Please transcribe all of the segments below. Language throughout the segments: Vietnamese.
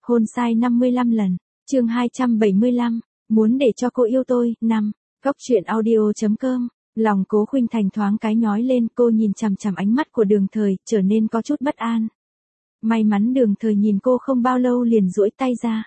Hôn sai 55 lần. Chương 275. Muốn để cho cô yêu tôi. 5. Góc truyện audio.com. Lòng Cố Khuynh Thành thoáng cái nhói lên, cô nhìn chằm chằm ánh mắt của Đường Thời, trở nên có chút bất an. May mắn Đường Thời nhìn cô không bao lâu liền duỗi tay ra.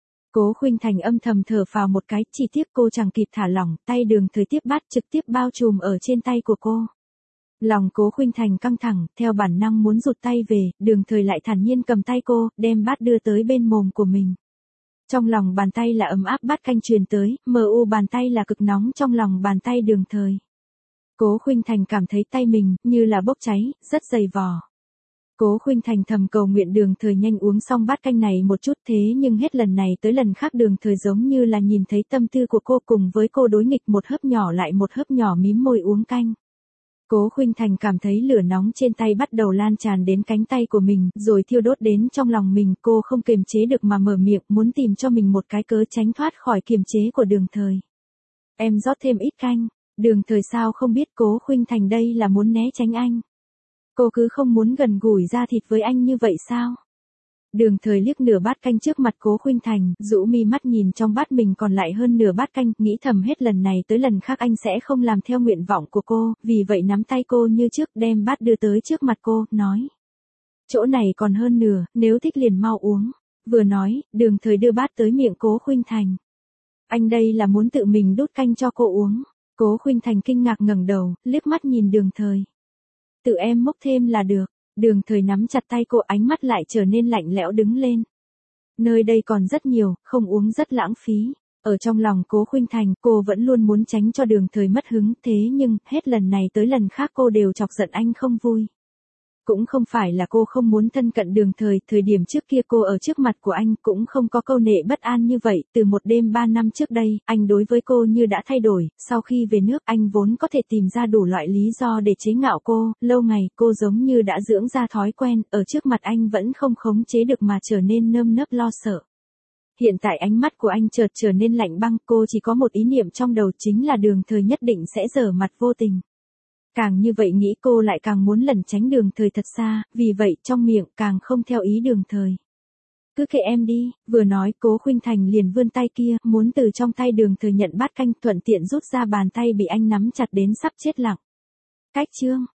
Cố Khuynh Thành âm thầm thở phào một cái, chỉ tiếc cô chẳng kịp thả lỏng, tay Đường Thời tiếp bát trực tiếp bao trùm ở trên tay của cô. Lòng Cố Khuynh Thành căng thẳng, theo bản năng muốn rụt tay về, Đường Thời lại thản nhiên cầm tay cô, đem bát đưa tới bên mồm của mình. Trong lòng bàn tay là ấm áp bát canh truyền tới, bàn tay là cực nóng trong lòng bàn tay Đường Thời. Cố Khuynh Thành cảm thấy tay mình như là bốc cháy, rất dày vò. Cố Khuynh Thành thầm cầu nguyện Đường Thời nhanh uống xong bát canh này một chút, thế nhưng hết lần này tới lần khác Đường Thời giống như là nhìn thấy tâm tư của cô, cùng với cô đối nghịch, một hớp nhỏ lại một hớp nhỏ mím môi uống canh. Cố Khuynh Thành cảm thấy lửa nóng trên tay bắt đầu lan tràn đến cánh tay của mình, rồi thiêu đốt đến trong lòng mình, cô không kiềm chế được mà mở miệng, muốn tìm cho mình một cái cớ tránh thoát khỏi kiềm chế của Đường Thời. Em rót thêm ít canh. Đường Thời sao không biết Cố Khuynh Thành đây là muốn né tránh anh. Cô cứ không muốn gần gũi da thịt với anh như vậy sao? Đường Thời liếc nửa bát canh trước mặt Cố Khuynh Thành, rũ mi mắt nhìn trong bát mình còn lại hơn nửa bát canh, nghĩ thầm hết lần này tới lần khác anh sẽ không làm theo nguyện vọng của cô, vì vậy nắm tay cô như trước, đem bát đưa tới trước mặt cô, nói. Chỗ này còn hơn nửa, nếu thích liền mau uống. Vừa nói, Đường Thời đưa bát tới miệng Cố Khuynh Thành. Anh đây là muốn tự mình đút canh cho cô uống. Cố Khuynh Thành kinh ngạc ngẩng đầu, liếc mắt nhìn Đường Thời. Tự em múc thêm là được. Đường Thời nắm chặt tay cô, ánh mắt lại trở nên lạnh lẽo đứng lên. Nơi đây còn rất nhiều, không uống rất lãng phí. Ở trong lòng Cố Khuynh Thành, cô vẫn luôn muốn tránh cho Đường Thời mất hứng, thế nhưng, hết lần này tới lần khác cô đều chọc giận anh không vui. Cũng không phải là cô không muốn thân cận Đường Thời, thời điểm trước kia cô ở trước mặt của anh cũng không có câu nệ bất an như vậy, từ một đêm 3 năm trước đây, anh đối với cô như đã thay đổi, sau khi về nước anh vốn có thể tìm ra đủ loại lý do để chế ngạo cô, lâu ngày cô giống như đã dưỡng ra thói quen, ở trước mặt anh vẫn không khống chế được mà trở nên nơm nớp lo sợ. Hiện tại ánh mắt của anh chợt trở nên lạnh băng, cô chỉ có một ý niệm trong đầu, chính là Đường Thời nhất định sẽ giở mặt vô tình. Càng như vậy nghĩ cô lại càng muốn lẩn tránh Đường Thời thật xa, vì vậy trong miệng càng không theo ý Đường Thời. Cứ kệ em đi, vừa nói Cố Khuynh Thành liền vươn tay kia, muốn từ trong tay Đường Thời nhận bát canh, thuận tiện rút ra bàn tay bị anh nắm chặt đến sắp chết lặng. Cách chương.